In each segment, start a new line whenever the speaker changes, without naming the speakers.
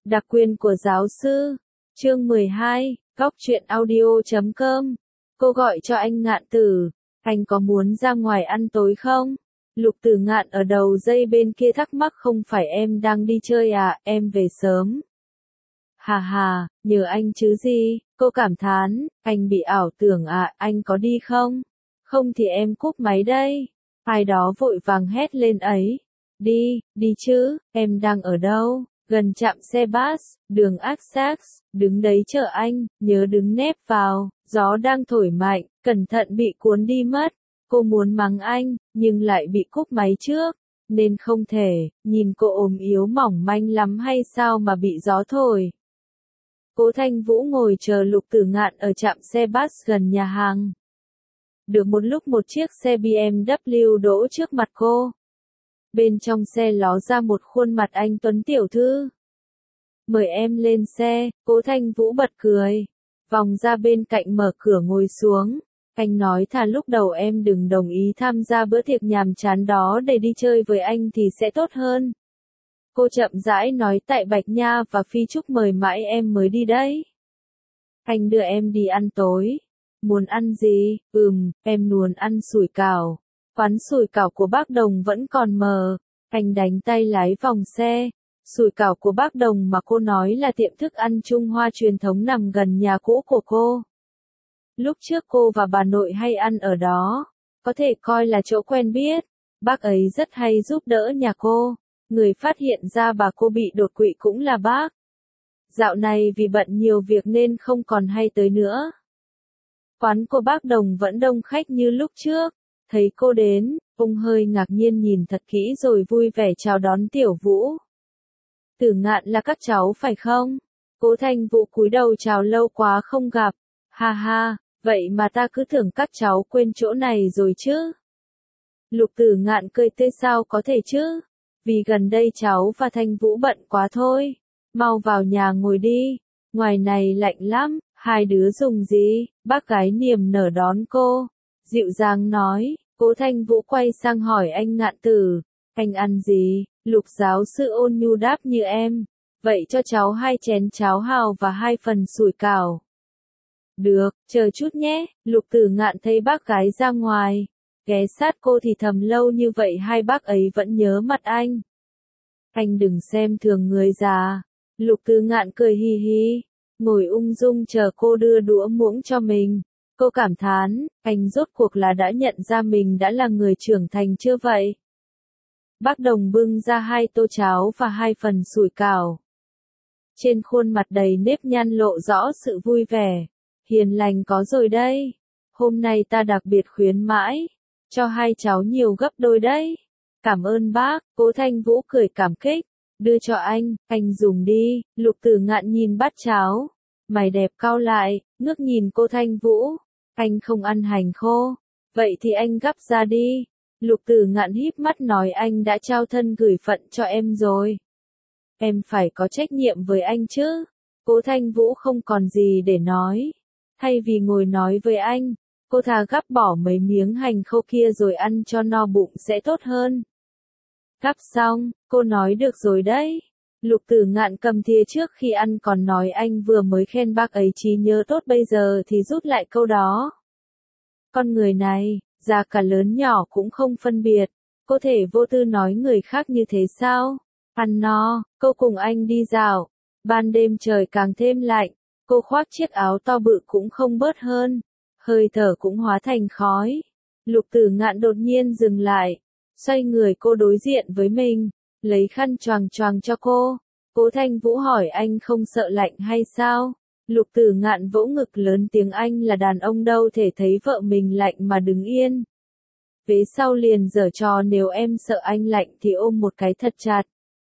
Đặc quyền của giáo sư. Chương 12, Góc truyện audio.com. Cô gọi cho anh Ngạn Tử. Anh có muốn ra ngoài ăn tối không? Lục Tử Ngạn ở đầu dây bên kia thắc mắc, không phải em đang đi chơi à, em về sớm. Hà hà, nhờ anh chứ gì, cô cảm thán, anh bị ảo tưởng à, anh có đi không? Không thì em cúp máy đây. Ai đó vội vàng hét lên ấy. Đi chứ, em đang ở đâu? Gần trạm xe bus, đường Axax, đứng đấy chờ anh, nhớ đứng nép vào, gió đang thổi mạnh, cẩn thận bị cuốn đi mất. Cô muốn mắng anh, nhưng lại bị cúp máy trước, nên không thể, nhìn cô ốm yếu mỏng manh lắm hay sao mà bị gió thổi. Cố Thanh Vũ ngồi chờ Lục Tử Ngạn ở trạm xe bus gần nhà hàng. Được một lúc một chiếc xe BMW đỗ trước mặt cô. Bên trong xe ló ra một khuôn mặt anh tuấn tiểu thư. Mời em lên xe, Cố Thanh Vũ bật cười. Vòng ra bên cạnh mở cửa ngồi xuống. Anh nói thà lúc đầu em đừng đồng ý tham gia bữa tiệc nhàm chán đó để đi chơi với anh thì sẽ tốt hơn. Cô chậm rãi nói, tại Bạch Nha và Phi Trúc mời mãi em mới đi đấy. Anh đưa em đi ăn tối. Muốn ăn gì? Em muốn ăn sủi cảo. Quán sủi cảo của bác Đồng vẫn còn mờ. Anh đánh tay lái vòng xe. Sủi cảo của bác Đồng mà cô nói là tiệm thức ăn Trung Hoa truyền thống nằm gần nhà cũ của cô. Lúc trước cô và bà nội hay ăn ở đó. Có thể coi là chỗ quen biết. Bác ấy rất hay giúp đỡ nhà cô. Người phát hiện ra bà cô bị đột quỵ cũng là bác. Dạo này vì bận nhiều việc nên không còn hay tới nữa. Quán của bác Đồng vẫn đông khách như lúc trước. Thấy cô đến, ông hơi ngạc nhiên nhìn thật kỹ rồi vui vẻ chào đón Tiểu Vũ. Tử Ngạn là các cháu phải không? Cố Thanh Vũ cúi đầu chào, lâu quá không gặp. Ha ha, vậy mà ta cứ tưởng các cháu quên chỗ này rồi chứ. Lục Tử Ngạn cười tươi, sao có thể chứ? Vì gần đây cháu và Thanh Vũ bận quá thôi. Mau vào nhà ngồi đi. Ngoài này lạnh lắm, hai đứa dùng gì? Bác gái niềm nở đón cô. Dịu dàng nói. Cố Thanh Vũ quay sang hỏi anh Ngạn Tử. Anh ăn gì? Lục giáo sư ôn nhu đáp, như em. Vậy cho cháu 2 chén cháo hào và 2 phần sủi cảo. Được, chờ chút nhé. Lục Tử Ngạn thấy bác gái ra ngoài. Ghé sát cô thì thầm, lâu như vậy hai bác ấy vẫn nhớ mặt anh. Anh đừng xem thường người già. Lục Tử Ngạn cười hi hi. Ngồi ung dung chờ cô đưa đũa muỗng cho mình. Cô cảm thán, anh rốt cuộc là đã nhận ra mình đã là người trưởng thành chưa vậy? Bác Đồng bưng ra 2 tô cháo và 2 phần sủi cảo. Trên khuôn mặt đầy nếp nhăn lộ rõ sự vui vẻ. Hiền lành có rồi đây. Hôm nay ta đặc biệt khuyến mãi. Cho 2 cháu nhiều gấp đôi đấy. Cảm ơn bác, Cố Thanh Vũ cười cảm kích. Đưa cho anh dùng đi. Lục Tử Ngạn nhìn bát cháo. Mày đẹp cau lại, ngước nhìn Cố Thanh Vũ. Anh không ăn hành khô. Vậy thì anh gắp ra đi. Lục Tử Ngạn híp mắt nói, anh đã trao thân gửi phận cho em rồi. Em phải có trách nhiệm với anh chứ. Cố Thanh Vũ không còn gì để nói. Thay vì ngồi nói với anh, cô thà gắp bỏ mấy miếng hành khô kia rồi ăn cho no bụng sẽ tốt hơn. Gắp xong, cô nói được rồi đấy. Lục Tử Ngạn cầm thìa trước khi ăn còn nói, anh vừa mới khen bác ấy trí nhớ tốt, bây giờ thì rút lại câu đó. Con người này, già cả lớn nhỏ cũng không phân biệt, có thể vô tư nói người khác như thế sao? Ăn no, cô cùng anh đi dạo. Ban đêm trời càng thêm lạnh, cô khoác chiếc áo to bự cũng không bớt hơn, hơi thở cũng hóa thành khói. Lục Tử Ngạn đột nhiên dừng lại, xoay người cô đối diện với mình, lấy khăn choàng choàng cho cô. Cố Thanh Vũ hỏi, anh không sợ lạnh hay sao? Lục Tử Ngạn vỗ ngực lớn tiếng, anh là đàn ông đâu thể thấy vợ mình lạnh mà đứng yên. Vế sau liền giở trò, nếu em sợ anh lạnh thì ôm một cái thật chặt.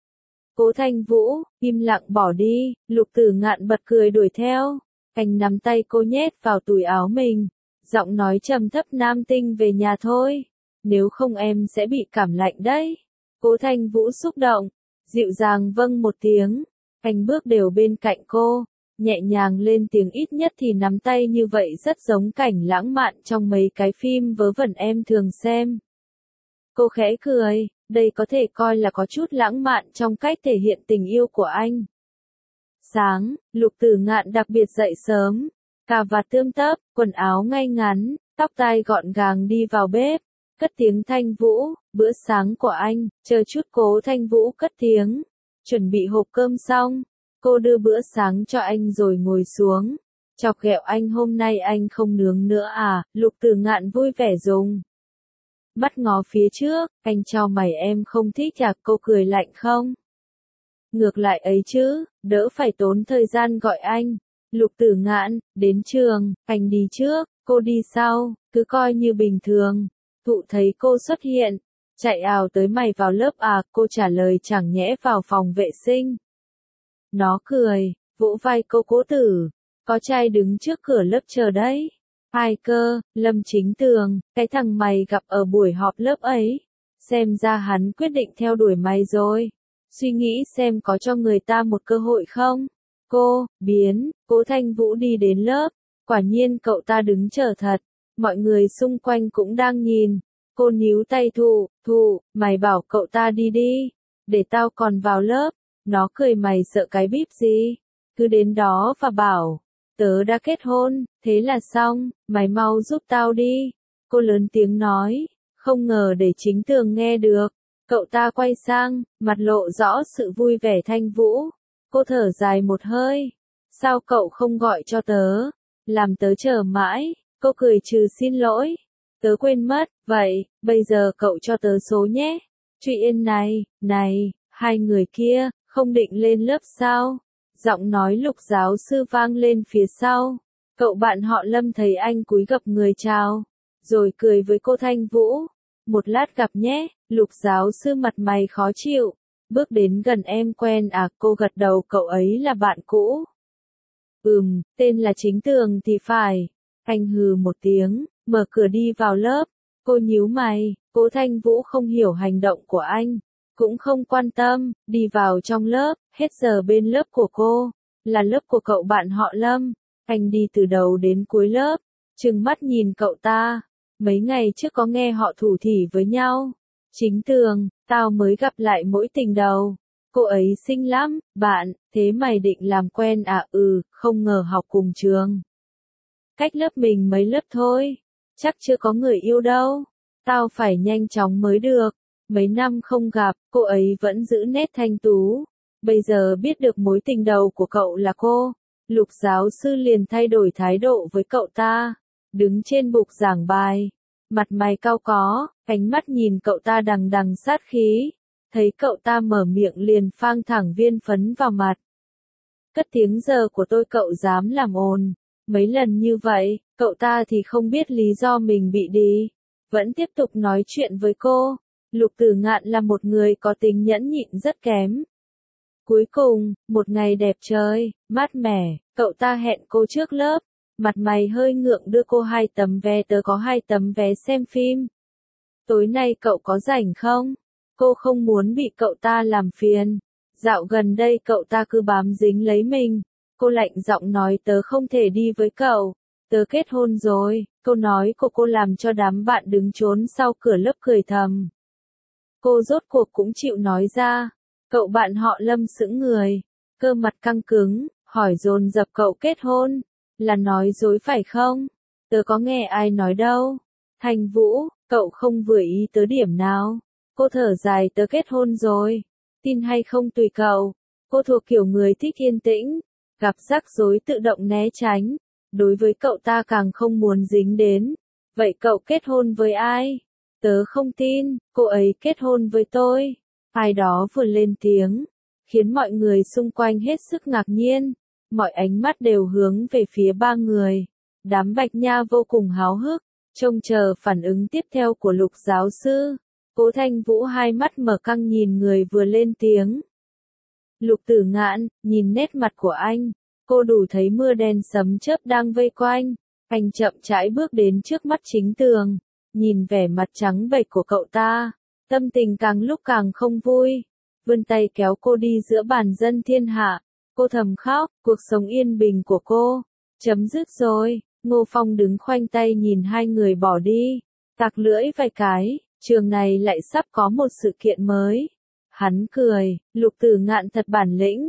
Cố Thanh Vũ, im lặng bỏ đi. Lục Tử Ngạn bật cười đuổi theo. Anh nắm tay cô nhét vào túi áo mình. Giọng nói trầm thấp, nam tinh về nhà thôi. Nếu không em sẽ bị cảm lạnh đấy. Cố Thanh Vũ xúc động. Dịu dàng vâng một tiếng. Anh bước đều bên cạnh cô. Nhẹ nhàng lên tiếng, ít nhất thì nắm tay như vậy rất giống cảnh lãng mạn trong mấy cái phim vớ vẩn em thường xem. Cô khẽ cười. Đây có thể coi là có chút lãng mạn trong cách thể hiện tình yêu của anh. Sáng, Lục Tử Ngạn đặc biệt dậy sớm, cà vạt tươm tất, quần áo ngay ngắn, tóc tai gọn gàng đi vào bếp, cất tiếng Thanh Vũ, bữa sáng của anh, chờ chút Cố Thanh Vũ cất tiếng, chuẩn bị hộp cơm xong, cô đưa bữa sáng cho anh rồi ngồi xuống, chọc ghẹo anh hôm nay anh không nướng nữa à, Lục Tử Ngạn vui vẻ dùng mắt ngó phía trước, anh chau mày em không thích à, cô cười lạnh không? Ngược lại ấy chứ, đỡ phải tốn thời gian gọi anh. Lục Tử Ngạn, đến trường, anh đi trước, cô đi sau, cứ coi như bình thường. Thụ thấy cô xuất hiện, chạy ào tới mày vào lớp à, cô trả lời chẳng nhẽ vào phòng vệ sinh. Nó cười, vỗ vai cô Cố Tử, có trai đứng trước cửa lớp chờ đấy. Ai cơ, Lâm Chính Tường, cái thằng mày gặp ở buổi họp lớp ấy. Xem ra hắn quyết định theo đuổi mày rồi. Suy nghĩ xem có cho người ta một cơ hội không? Cố Thanh Vũ đi đến lớp. Quả nhiên cậu ta đứng chờ thật. Mọi người xung quanh cũng đang nhìn. Cô níu tay Thụ, mày bảo cậu ta đi đi. Để tao còn vào lớp. Nó cười mày sợ cái bíp gì? Cứ đến đó và bảo. Tớ đã kết hôn, thế là xong, mày mau giúp tao đi. Cô lớn tiếng nói, không ngờ để Chính Tường nghe được. Cậu ta quay sang, mặt lộ rõ sự vui vẻ. Thanh Vũ. Cô thở dài một hơi. Sao cậu không gọi cho tớ? Làm tớ chờ mãi. Cô cười trừ xin lỗi. Tớ quên mất, vậy, bây giờ cậu cho tớ số nhé. Truy Yên này, hai người kia, không định lên lớp sao? Giọng nói Lục giáo sư vang lên phía sau. Cậu bạn họ Lâm thấy anh cúi gập người chào, rồi cười với cô Thanh Vũ. Một lát gặp nhé, Lục giáo sư mặt mày khó chịu. Bước đến gần em quen à, cô gật đầu, cậu ấy là bạn cũ. Tên là Chính Tường thì phải. Anh hừ một tiếng, mở cửa đi vào lớp. Cô nhíu mày, Cố Thanh Vũ không hiểu hành động của anh. Cũng không quan tâm, đi vào trong lớp, hết giờ bên lớp của cô, là lớp của cậu bạn họ Lâm. Anh đi từ đầu đến cuối lớp, trừng mắt nhìn cậu ta. Mấy ngày trước có nghe họ thủ thỉ với nhau. Chính Tường, tao mới gặp lại mỗi tình đầu. Cô ấy xinh lắm, bạn, thế mày định làm quen à? Không ngờ học cùng trường. Cách lớp mình mấy lớp thôi, chắc chưa có người yêu đâu. Tao phải nhanh chóng mới được. Mấy năm không gặp, cô ấy vẫn giữ nét thanh tú. Bây giờ biết được mối tình đầu của cậu là cô, Lục giáo sư liền thay đổi thái độ với cậu ta. Đứng trên bục giảng bài, mặt mày cau có, ánh mắt nhìn cậu ta đằng đằng sát khí. Thấy cậu ta mở miệng liền phang thẳng viên phấn vào mặt. Cất tiếng giờ của tôi cậu dám làm ồn. Mấy lần như vậy, cậu ta thì không biết lý do mình bị đi. Vẫn tiếp tục nói chuyện với cô. Lục Tử Ngạn là một người có tính nhẫn nhịn rất kém. Cuối cùng, một ngày đẹp trời, mát mẻ, cậu ta hẹn cô trước lớp. Mặt mày hơi ngượng đưa cô 2 tấm vé, tớ có 2 tấm vé xem phim. Tối nay cậu có rảnh không? Cô không muốn bị cậu ta làm phiền. Dạo gần đây cậu ta cứ bám dính lấy mình. Cô lạnh giọng nói tớ không thể đi với cậu. Tớ kết hôn rồi. Câu nói của cô làm cho đám bạn đứng trốn sau cửa lớp cười thầm. Cô rốt cuộc cũng chịu nói ra. Cậu bạn họ Lâm sững người. Cơ mặt căng cứng, hỏi dồn dập cậu kết hôn. Là nói dối phải không? Tớ có nghe ai nói đâu. Thanh Vũ, cậu không vừa ý tớ điểm nào. Cô thở dài tớ kết hôn rồi. Tin hay không tùy cậu. Cô thuộc kiểu người thích yên tĩnh. Gặp rắc rối tự động né tránh. Đối với cậu ta càng không muốn dính đến. Vậy cậu kết hôn với ai? Tớ không tin, cô ấy kết hôn với tôi. Ai đó vừa lên tiếng, khiến mọi người xung quanh hết sức ngạc nhiên. Mọi ánh mắt đều hướng về phía 3 người. Đám Bạch Nha vô cùng háo hức, trông chờ phản ứng tiếp theo của Lục giáo sư. Cố Thanh Vũ hai mắt mở căng nhìn người vừa lên tiếng. Lục Tử Ngạn, nhìn nét mặt của anh, cô đủ thấy mưa đen sấm chớp đang vây quanh. Anh chậm rãi bước đến trước mắt Chính Tường, nhìn vẻ mặt trắng bệch của cậu ta, tâm tình càng lúc càng không vui. Vươn tay kéo cô đi giữa bàn dân thiên hạ. Cô thầm khóc, cuộc sống yên bình của cô chấm dứt rồi. Ngô Phong đứng khoanh tay nhìn hai người bỏ đi, tặc lưỡi vài cái, trường này lại sắp có một sự kiện mới. Hắn cười, Lục Tử Ngạn thật bản lĩnh,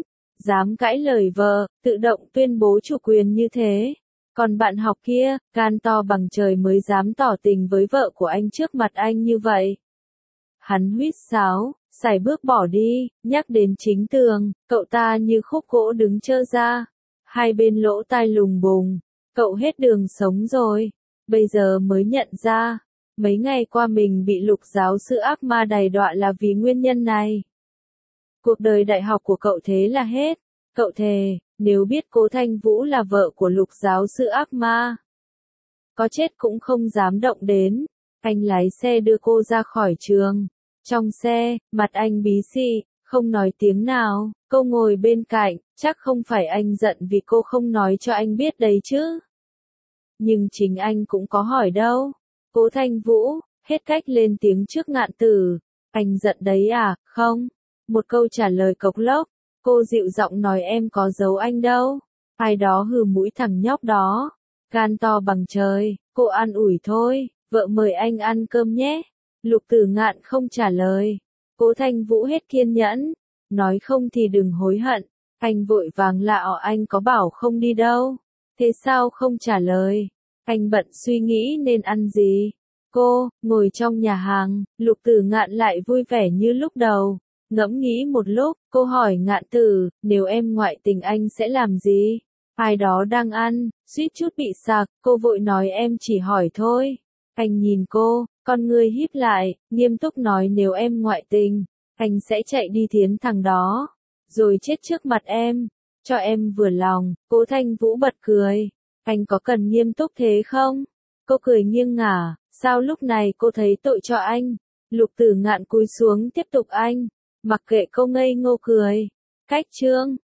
dám cãi lời vợ, tự động tuyên bố chủ quyền như thế. Còn bạn học kia, gan to bằng trời mới dám tỏ tình với vợ của anh trước mặt anh như vậy. Hắn huýt sáo, sải bước bỏ đi, nhắc đến Chính Tường, cậu ta như khúc gỗ đứng trơ ra. Hai bên lỗ tai lùng bùng, cậu hết đường sống rồi, bây giờ mới nhận ra. Mấy ngày qua mình bị Lục giáo sư ác ma đày đọa là vì nguyên nhân này. Cuộc đời đại học của cậu thế là hết. Cậu thề, nếu biết Cố Thanh Vũ là vợ của Lục giáo sư ác ma, có chết cũng không dám động đến. Anh lái xe đưa cô ra khỏi trường. Trong xe, mặt anh bí xị, không nói tiếng nào. Cô ngồi bên cạnh, chắc không phải anh giận vì cô không nói cho anh biết đấy chứ. Nhưng chính anh cũng có hỏi đâu. Cố Thanh Vũ, hết cách lên tiếng trước Ngạn Tử. Anh giận đấy à, không? Một câu trả lời cộc lốc. Cô dịu giọng nói em có giấu anh đâu. Ai đó hừ mũi thằng nhóc đó. Gan to bằng trời, cô an ủi thôi, vợ mời anh ăn cơm nhé. Lục Tử Ngạn không trả lời. Cố Thanh Vũ hết kiên nhẫn. Nói không thì đừng hối hận. Anh vội vàng lạo anh có bảo không đi đâu. Thế sao không trả lời? Anh bận suy nghĩ nên ăn gì. Cô, ngồi trong nhà hàng, Lục Tử Ngạn lại vui vẻ như lúc đầu. Ngẫm nghĩ một lúc, cô hỏi Ngạn Tử, nếu em ngoại tình anh sẽ làm gì? Ai đó đang ăn, suýt chút bị sặc, cô vội nói em chỉ hỏi thôi. Anh nhìn cô, con ngươi híp lại, nghiêm túc nói nếu em ngoại tình, anh sẽ chạy đi thiến thằng đó, rồi chết trước mặt em, cho em vừa lòng. Cố Thanh Vũ bật cười. Anh có cần nghiêm túc thế không? Cô cười nghiêng ngả, sao lúc này cô thấy tội cho anh? Lục Tử Ngạn cúi xuống tiếp tục anh, mặc kệ cô ngây ngô cười. Cách chương